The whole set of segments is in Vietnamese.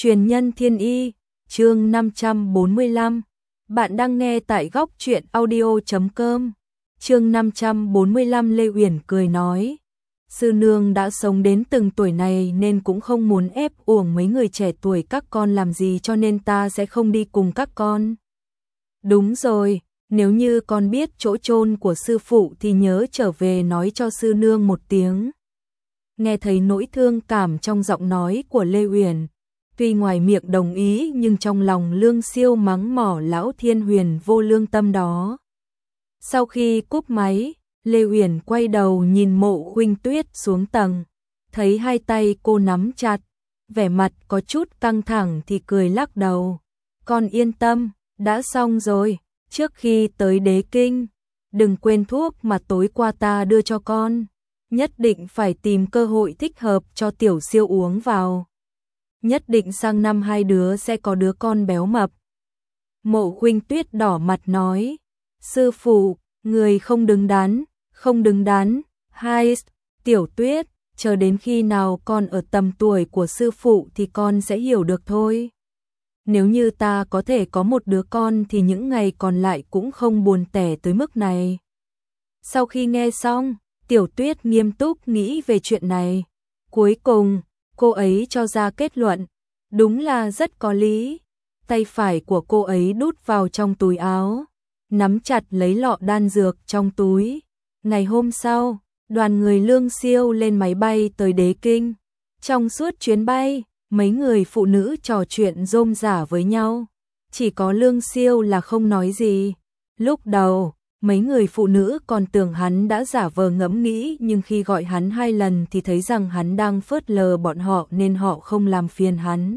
Truyền nhân thiên y, chương 545. Bạn đang nghe tại góc truyện audio.com. Chương 545. Lê Uyển cười nói, sư nương đã sống đến từng tuổi này nên cũng không muốn ép uổng mấy người trẻ tuổi các con làm gì, cho nên ta sẽ không đi cùng các con. Đúng rồi, nếu như con biết chỗ chôn của sư phụ thì nhớ trở về nói cho sư nương một tiếng. Nghe thấy nỗi thương cảm trong giọng nói của Lê Uyển, tuy ngoài miệng đồng ý nhưng trong lòng Lương Siêu mắng mỏ lão Thiên Huyền vô lương tâm đó. Sau khi cúp máy, Lê Uyển quay đầu nhìn Mộ Khuynh Tuyết xuống tầng, thấy hai tay cô nắm chặt, vẻ mặt có chút căng thẳng thì cười lắc đầu. Con yên tâm, đã xong rồi, trước khi tới Đế Kinh, đừng quên thuốc mà tối qua ta đưa cho con, nhất định phải tìm cơ hội thích hợp cho Tiểu Siêu uống vào. Nhất định sang năm hai đứa sẽ có đứa con béo mập. Mộ Khuynh Tuyết đỏ mặt nói, sư phụ, người không đứng đắn, không đứng đắn. Hai, Tiểu Tuyết, chờ đến khi nào con ở tầm tuổi của sư phụ thì con sẽ hiểu được thôi. Nếu như ta có thể có một đứa con thì những ngày còn lại cũng không buồn tẻ tới mức này. Sau khi nghe xong, Tiểu Tuyết nghiêm túc nghĩ về chuyện này. Cuối cùng, cô ấy cho ra kết luận, đúng là rất có lý. Tay phải của cô ấy đút vào trong túi áo, nắm chặt lấy lọ đan dược trong túi. Ngày hôm sau, đoàn người Lương Siêu lên máy bay tới Đế Kinh. Trong suốt chuyến bay, mấy người phụ nữ trò chuyện rôm rả với nhau. Chỉ có Lương Siêu là không nói gì. Lúc đầu, mấy người phụ nữ còn tưởng hắn đã giả vờ ngẫm nghĩ, nhưng khi gọi hắn 2 lần thì thấy rằng hắn đang phớt lờ bọn họ nên họ không làm phiền hắn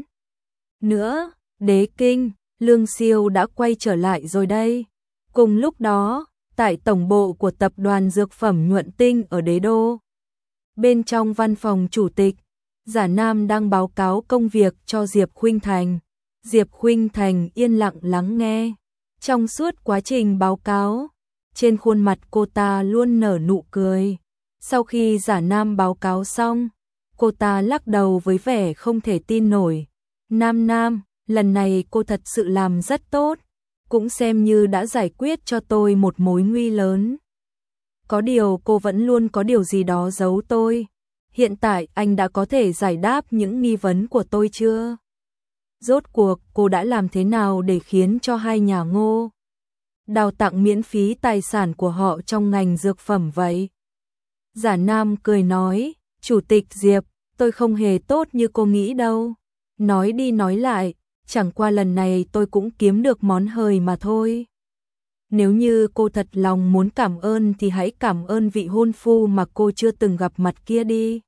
nữa. Đế Kinh, Lương Siêu đã quay trở lại rồi đây. Cùng lúc đó, tại tổng bộ của tập đoàn dược phẩm Nhuận Tinh ở Đế Đô, bên trong văn phòng chủ tịch, Giả Nam đang báo cáo công việc cho Diệp Khuynh Thành. Diệp Khuynh Thành yên lặng lắng nghe. Trong suốt quá trình báo cáo, trên khuôn mặt cô ta luôn nở nụ cười. Sau khi Giả Nam báo cáo xong, cô ta lắc đầu với vẻ không thể tin nổi. Nam, lần này cô thật sự làm rất tốt, cũng xem như đã giải quyết cho tôi một mối nguy lớn. Có điều cô vẫn luôn có điều gì đó giấu tôi. Hiện tại anh đã có thể giải đáp những nghi vấn của tôi chưa? Rốt cuộc cô đã làm thế nào để khiến cho hai nhà Ngô đào tặng miễn phí tài sản của họ trong ngành dược phẩm vậy? Giả Nam cười nói, Chủ tịch Diệp, tôi không hề tốt như cô nghĩ đâu. Nói đi nói lại, chẳng qua lần này tôi cũng kiếm được món hời mà thôi. Nếu như cô thật lòng muốn cảm ơn thì hãy cảm ơn vị hôn phu mà cô chưa từng gặp mặt kia đi.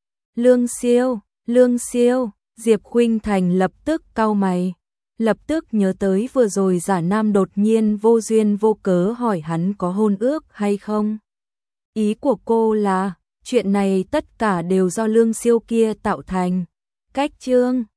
Lương Siêu, Diệp Khuynh Thành lập tức cau mày. Lập tức nhớ tới vừa rồi Giả Nam đột nhiên vô duyên vô cớ hỏi hắn có hôn ước hay không. Ý của cô là, chuyện này tất cả đều do Lương Siêu kia tạo thành. Cách chương